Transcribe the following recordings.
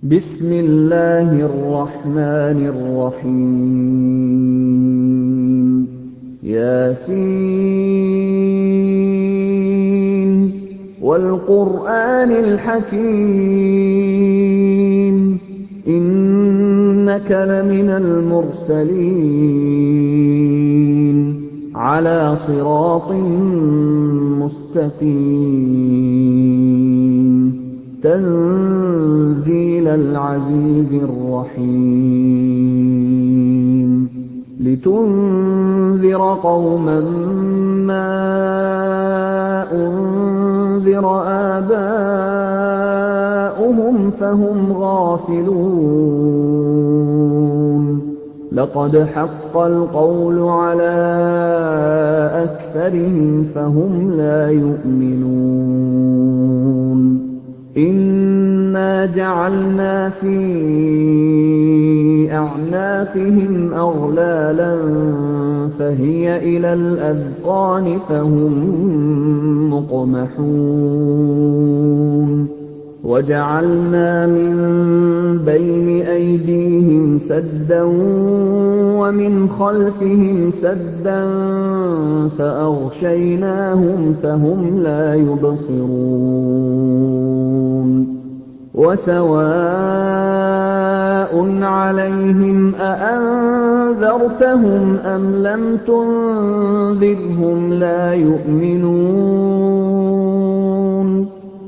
بسم الله الرحمن الرحيم ياسين والقرآن الحكيم إنك لمن المرسلين على صراط مستقيم تنزيل العزيز الرحيم لتنذر قوما ما أنذر آباؤهم فهم غافلون لقد حق القول على أكثرهم فهم لا يؤمنون إنا جعلنا في أعناقهم أغلالا فهي إلى الأذقان فهم مقمحون وجعلنا من بين أيديهم سدا ومن خلفهم سدا فأغشيناهم فهم لا يبصرون وسواء عليهم أأنذرتهم أم لم تنذرهم لا يؤمنون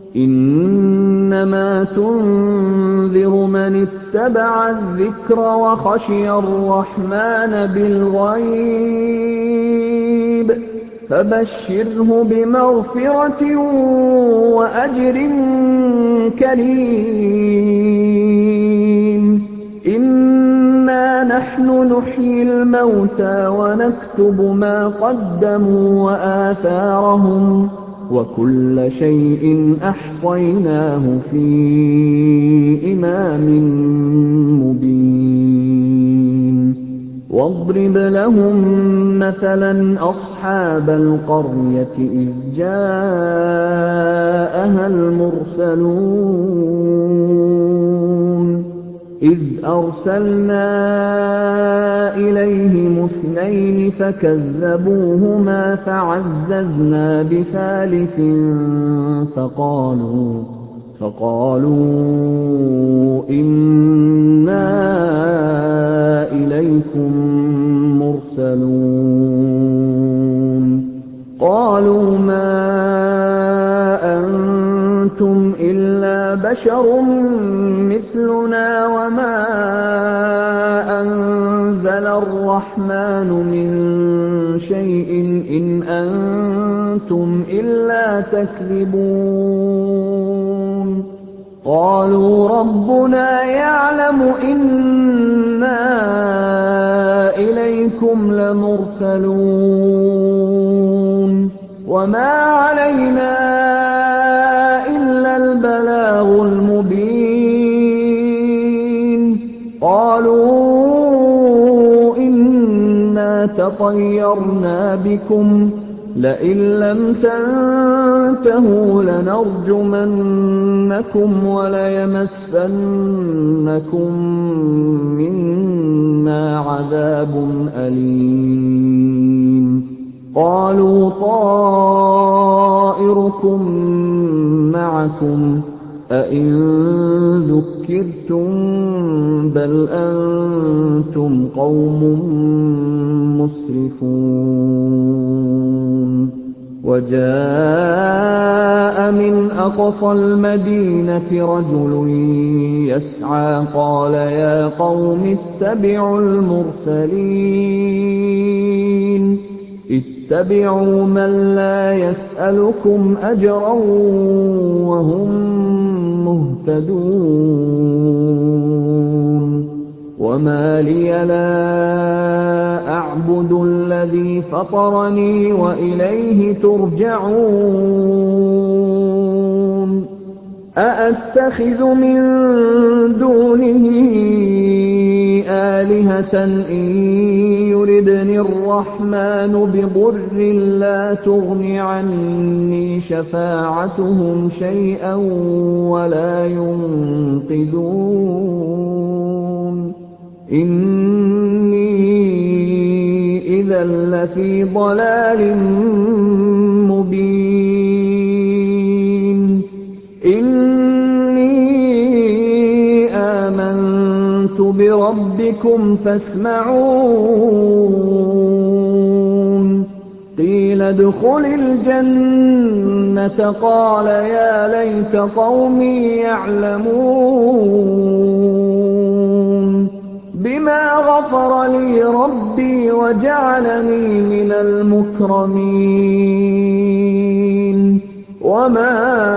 إنما تنذر من اتبع الذكر وخشي الرحمن بالغيب فبشره بمغفرة وأجر كريم إنا نحن نحيي الموتى ونكتب ما قدموا وآثارهم وكل شيء أحصيناه في إمام مبين واضرب لهم مثلا أصحاب القرية إذ جاءها المرسلون إذ أرسلنا إليهم اثنين فكذبوهما فعززنا بثالث فقالوا إنا إليكم مرسلون قالوا ما أنتم إلا بشر مثلنا وما أنزل الرحمن من شيء إن أنتم إلا تكذبون قالوا ربنا يعلم إنا إليكم لمرسلون وما علينا إلا البلاغ المبين قالوا إنا تطيرنا بكم لئن لم تنتهوا لنرجمنكم وليمسنكم منا عذاب أليم قالوا طائركم معكم أئن ذكرتم بل أنتم قوم مسرفون وجاء من أقصى المدينة رجل يسعى قال يا قوم اتبعوا المرسلين اتبعوا من لا يسألكم أجرا وهم مهتدون وما لي لا أعبد الذي فطرني وإليه ترجعون أأتخذ من دونه آلهة إن يردني الرحمن الرَّحْمَٰنُ بِضُرٍّ لَّا تُغْنِ عَنِّي شَفَاعَتُهُمْ شَيْئًا وَلَا يُنقِذُونِ إِنِّي إِذًا لَّفِي ضَلَالٍ مُّبِينٍ إِنِّي آمَنتُ بِرَبِّكُمْ فَاسْمَعُونِ قِيلَ ادْخُلِ الْجَنَّةَ قَالَ يَا لَيْتَ قَوْمِي يَعْلَمُونَ بِمَا غَفَرَ لِي رَبِّي وَجَعَلَنِي مِنَ الْمُكْرَمِينَ وَمَا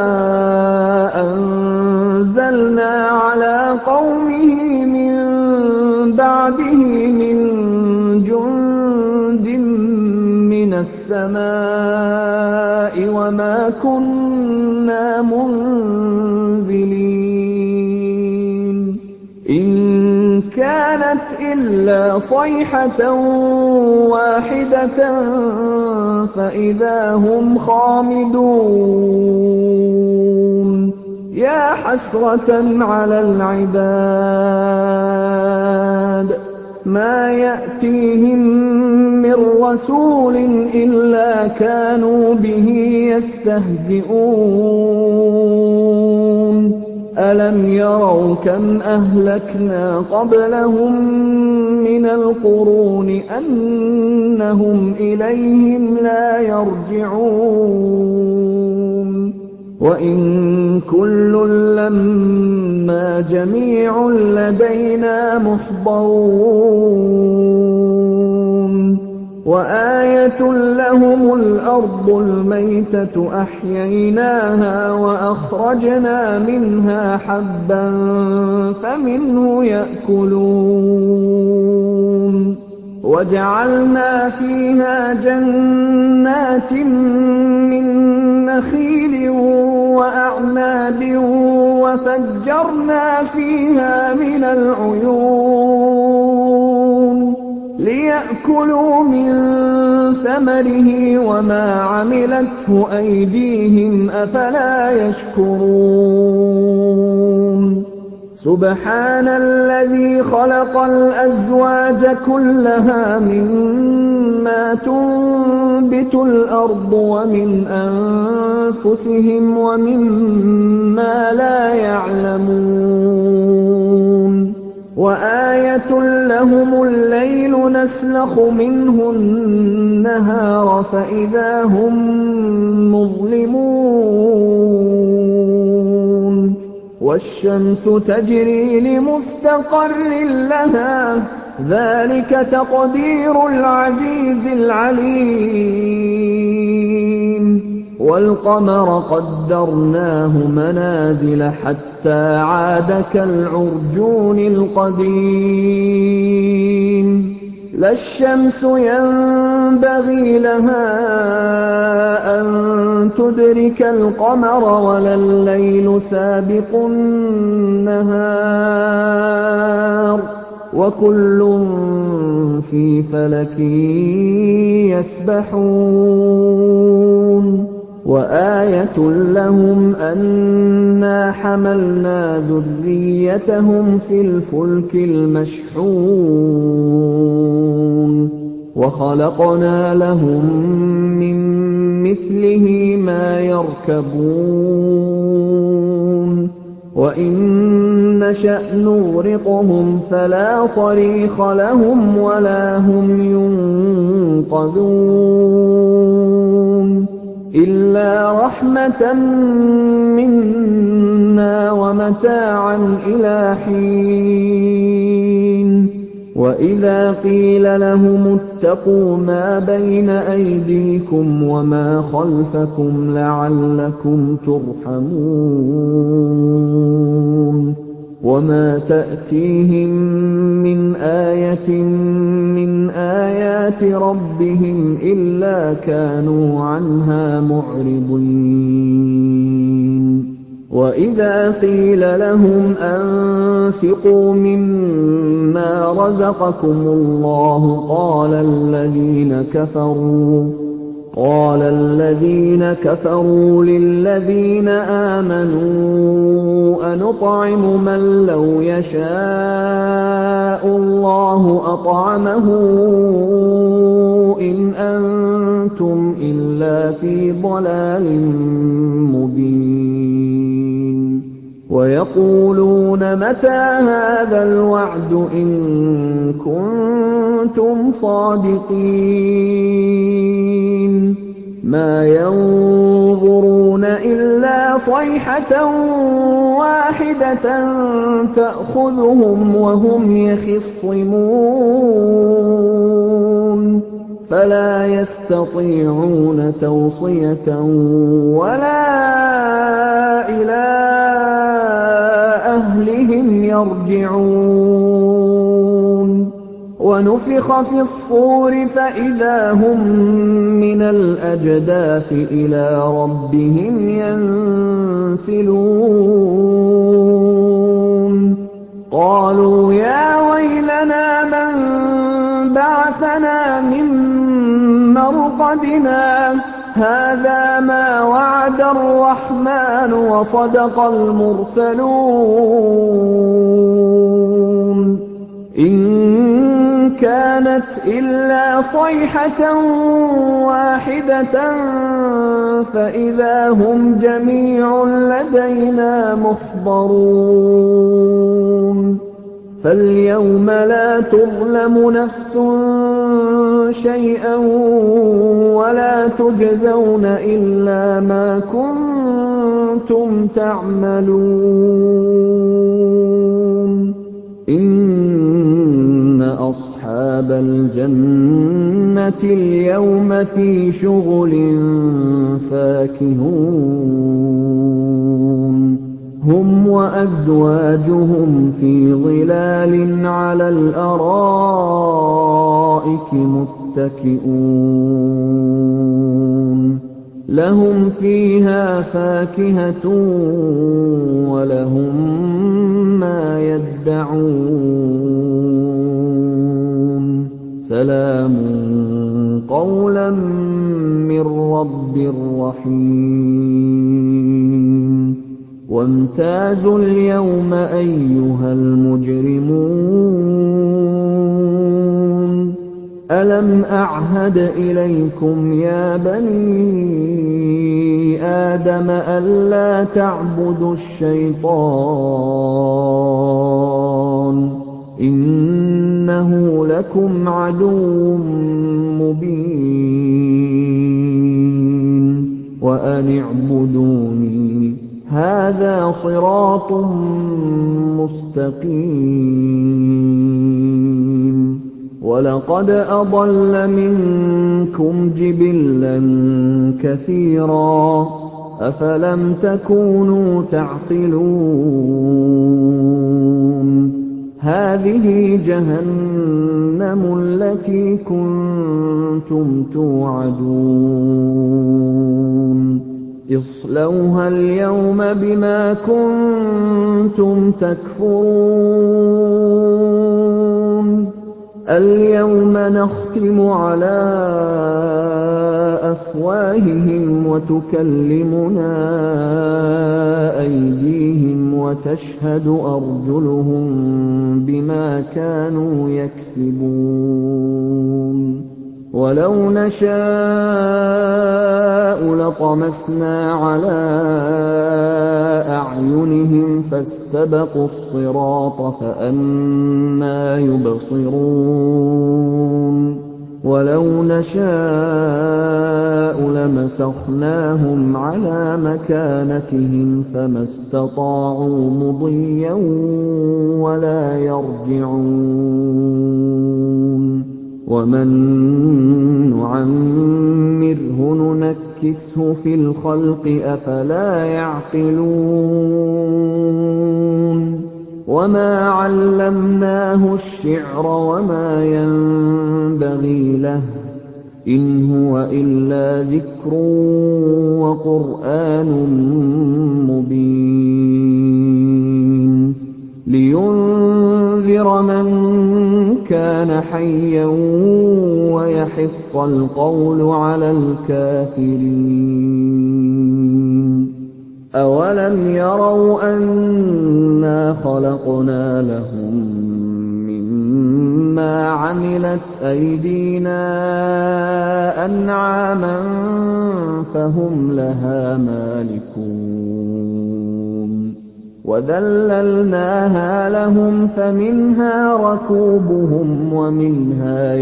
أَنزَلْنَا عَلَىٰ قَوْمِهِ مِن بَعْدِهِ مِن جُندٍ مِّنَ السَّمَاءِ وَمَا كُنَّا مُنزِلِينَ إِن كَانَتْ إِلَّا صَيْحَةً وَاحِدَةً فَإِذَا هُمْ خَامِدُونَ يَا حَسْرَةً عَلَى الْعِبَادِ مَا يَأْتِيهِم مِّن رَّسُولٍ إِلَّا كَانُوا بِهِ يَسْتَهْزِئُونَ أَلَمْ يَرَوْا كَمْ أَهْلَكْنَا قَبْلَهُم مِّنَ الْقُرُونِ أَنَّهُمْ إِلَيْهِمْ لَا يَرْجِعُونَ وَإِن كُلٌّ لَّمَّا جَمِيعٌ لَّدَيْنَا مُحْضَرُونَ وَآيَةٌ لَّهُمُ الْأَرْضُ الْمَيْتَةُ أَحْيَيْنَاهَا وَأَخْرَجْنَا مِنْهَا حَبًّا فَمِنْهُ يَأْكُلُونَ وَجَعَلْنَا فِيهَا جَنَّاتٍ مِّن نَّخِيلٍ وَأَعْنَابٍ وَفَجَّرْنَا فِيهَا مِنَ الْعُيُونِ لِيَأْكُلُوا مِن ثَمَرِهِ وَمَا عَمِلَتْهُ أَيْدِيهِمْ أَفَلَا يَشْكُرُونَ سُبْحَانَ الَّذِي خَلَقَ الْأَزْوَاجَ كُلَّهَا مِمَّا تُنبِتُ الْأَرْضُ وَمِنْ أَنفُسِهِمْ وَمِمَّا لَا يَعْلَمُونَ وَآيَةٌ لَّهُمُ اللَّيْلُ نَسْلَخُ مِنْهُ النَّهَارَ فَإِذَا هُم مُّظْلِمُونَ وَالشَّمْسُ تَجْرِي لِمُسْتَقَرٍّ لَّهَا ۚ ذَٰلِكَ تَقْدِيرُ الْعَزِيزِ الْعَلِيمِ وَالْقَمَرَ قَدَّرْنَاهُ مَنَازِلَ حَتَّىٰ عَادَ كَالْعُرْجُونِ الْقَدِيمِ لَا الشَّمْسُ يَنبَغِي لَهَا أَن تُدْرِكَ الْقَمَرَ وَلَا اللَّيْلُ سَابِقُ النَّهَارِ ۚ وَكُلٌّ فِي فَلَكٍ يَسْبَحُونَ وَآيَةٌ لَّهُمْ أَنَّا حَمَلْنَا ذُرِّيَّتَهُمْ فِي الْفُلْكِ الْمَشْحُونِ وَخَلَقْنَا لَهُم مِّن مِّثْلِهِ مَا يَرْكَبُونَ وَإِن نَّشَأْ نُغْرِقْهُمْ فَلَا صَرِيخَ لَهُمْ وَلَا هُمْ يُنقَذُونَ إِلَّا رَحْمَةً مِّنَّا وَمَتَاعًا إِلَىٰ حِينٍ وَإِذَا قِيلَ لَهُمُ اتَّقُوا مَا بَيْنَ أَيْدِيكُمْ وَمَا خَلْفَكُمْ لَعَلَّكُمْ تُرْحَمُونَ وَمَا تَأْتِيهِم مِّنْ آيَةٍ مِّنْ آيَاتِ رَبِّهِمْ إِلَّا كَانُوا عَنْهَا مُعْرِضِينَ وَإِذَا قِيلَ لَهُمْ أَنفِقُوا مِمَّا رَزَقَكُمُ اللَّهُ قَالَ الَّذِينَ كَفَرُوا لِلَّذِينَ آمَنُوا أَنُطْعِمُ مَن لَّوْ يَشَاءُ اللَّهُ أَطْعَمَهُ إِنْ أَنتُمْ إِلَّا فِي ضَلَالٍ مُّبِينٍ وَيَقُولُونَ مَتَىٰ هَٰذَا الْوَعْدُ إِن كُنتُمْ صَادِقِينَ مَا يَنظُرُونَ إِلَّا صَيْحَةً وَاحِدَةً تَأْخُذُهُمْ وَهُمْ يَخِصِّمُونَ فَلَا يَسْتَطِيعُونَ تَوْصِيَةً وَلَا إِلَىٰ أَهْلِهِمْ يَرْجِعُونَ وَنُفِخَ فِي الصُّورِ فَإِذَا هُم مِّنَ الْأَجْدَاثِ إِلَىٰ رَبِّهِمْ يَنسِلُونَ قَالُوا يَا وَيْلَنَا مَن بَعَثَنَا مِن مَّرْقَدِنَا هَٰذَا مَا وَعَدَ الرَّحْمَٰنُ وَصَدَقَ الْمُرْسَلُونَ إِن كَانَتْ إِلَّا صَيْحَةً وَاحِدَةً فَإِذَا هُمْ جَمِيعٌ لَّدَيْنَا مُحْضَرُونَ فَالْيَوْمَ لَا تُظْلَمُ نَفْسٌ شَيْئًا وَلَا تُجْزَوْنَ إِلَّا مَا كُنتُمْ تَعْمَلُونَ إِنَّ أَصْحَابَ الْجَنَّةِ الْيَوْمَ فِي شُغُلٍ فَاكِهُونَ هُمْ وَأَزْوَاجُهُمْ فِي ظِلَالٍ عَلَى الْأَرَائِكِ مُتَّكِئُونَ لَهُمْ فِيهَا فَاكِهَةٌ وَلَهُم مَّا يَدَّعُونَ سَلَامٌ قَوْلًا مِّن رَّبٍّ رَّحِيمٍ وَامْتَازُوا الْيَوْمَ أَيُّهَا الْمُجْرِمُونَ أَلَمْ أَعْهَدْ إِلَيْكُمْ يَا بَنِي آدَمَ أَلَّا تَعْبُدُوا الشَّيْطَانَ إِنَّهُ لَكُمْ عَدُوٌّ مُّبِينٌ وَأَنِ اعْبُدُونِي هَٰذَا صِرَاطٌ مُّسْتَقِيمٌ وَلَقَدْ أَضَلَّ مِنكُمْ جِبِلًّا كَثِيرًا أَفَلَمْ تَكُونُوا تَعْقِلُونَ هَٰذِهِ جَهَنَّمُ الَّتِي كُنتُمْ تُوعَدُونَ اصْلَوْهَا الْيَوْمَ بِمَا كُنتُمْ تَكْفُرُونَ الْيَوْمَ نَخْتِمُ عَلَىٰ أَفْوَاهِهِمْ وَتُكَلِّمُنَا أَيْدِيهِمْ وَتَشْهَدُ أَرْجُلُهُم بِمَا كَانُوا يَكْسِبُونَ وَلَوْ نَشَاءُ لَطَمَسْنَا عَلَىٰ أَعْيُنِهِمْ فَاسْتَبَقُوا الصِّرَاطَ فَأَنَّىٰ يُبْصِرُونَ وَلَوْ نَشَاءُ لَمَسَخْنَاهُمْ عَلَىٰ مَكَانَتِهِمْ فَمَا اسْتَطَاعُوا مُضِيًّا وَلَا يَرْجِعُونَ وَمَن نُّعَمِّرْهُ نُنَكِّسْهُ فِي الْخَلْقِ ۖ أَفَلَا يَعْقِلُونَ وَمَا عَلَّمْنَاهُ الشِّعْرَ وَمَا يَنبَغِي لَهُ ۚ إِنْ هُوَ إِلَّا ذِكْرٌ وَقُرْآنٌ مُّبِينٌ لِيُنذِرَ مَن كَانَ حَيًّا وَيَحِقَّ الْقَوْلُ عَلَى الْكَافِرِينَ أَوَلَمْ يَرَوْا أَنَّا خَلَقْنَا لَهُم مِّمَّا عَمِلَتْ أَيْدِينَا أَنْعَامًا فَهُمْ لَهَا مَالِكُونَ وَذَلَّلْنَاهَا لَهُمْ فَمِنْهَا رَكُوبُهُمْ وَمِنْهَا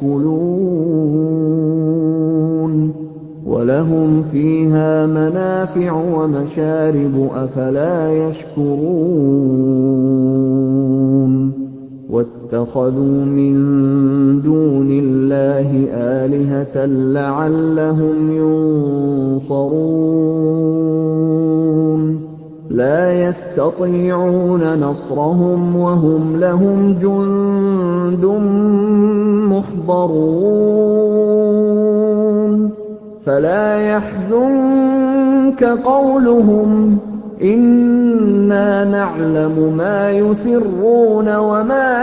يَأْكُلُونَ وَلَهُمْ فِيهَا مَنَافِعُ وَمَشَارِبُ أَفَلَا يَشْكُرُونَ وَاتَّخَذُوا مِن دُونِ اللَّهِ آلِهَةً لَّعَلَّهُمْ يُنصَرُونَ لَا يَسْتَطِيعُونَ نَصْرَهُمْ وَهُمْ لَهُمْ جُندٌ مُّحْضَرُونَ فَلَا يَحْزُنكَ قَوْلُهُمْ إِنَّا نَعْلَمُ مَا يُسِرُّونَ وَمَا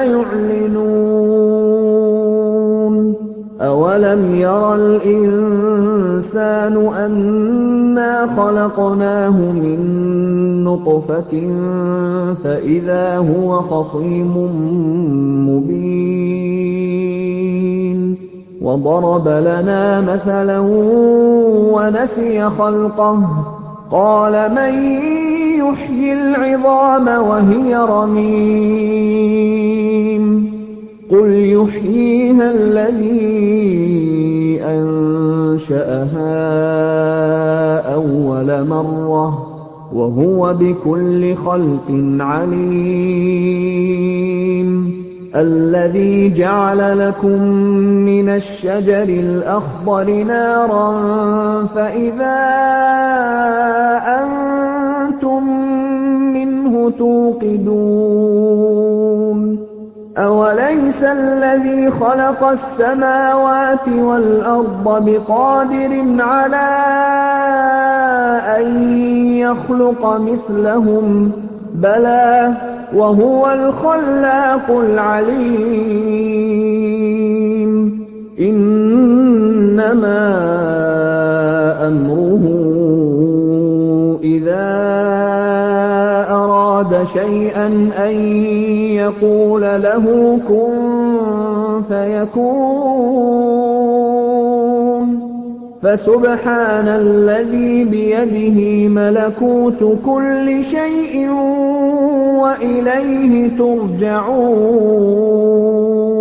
يُعْلِنُونَ أَوَلَمْ يَرَ الْإِنسَانُ أَنَّا خَلَقْنَاهُ مِن نُّطْفَةٍ فَإِذَا هُوَ خَصِيمٌ مُّبِينٌ وَضَرَبَ لَنَا مَثَلًا وَنَسِيَ خَلْقَهُ قَالَ مَن يُحْيِي الْعِظَامَ وَهِيَ رَمِيمٌ قُلْ يُحْيِيهَا الَّذِي أَنشَأَهَا أَوَّلَ مَرَّةٍ وَهُوَ بِكُلِّ خَلْقٍ عَلِيمٌ الَّذِي جَعَلَ لَكُم مِّنَ الشَّجَرِ الْأَخْضَرِ نَارًا فَإِذَا أَنتُم مِّنْهُ تُوقِدُونَ أَوَلَيْسَ الَّذِي خَلَقَ السَّمَاوَاتِ وَالْأَرْضَ بِقَادِرٍ عَلَىٰ أَن يَخْلُقَ مِثْلَهُم ۚ بَلَىٰ وَهُوَ الْخَلَّاقُ الْعَلِيمُ إِنَّمَا أَمْرُهُ إِذَا أَرَادَ شَيْئًا أَن يَقُولَ لَهُ كُن فَيَكُونُ فَسُبْحَانَ الَّذِي بِيَدِهِ مَلَكُوتُ كُلِّ شَيْءٍ وَإِلَيْهِ تُرْجَعُونَ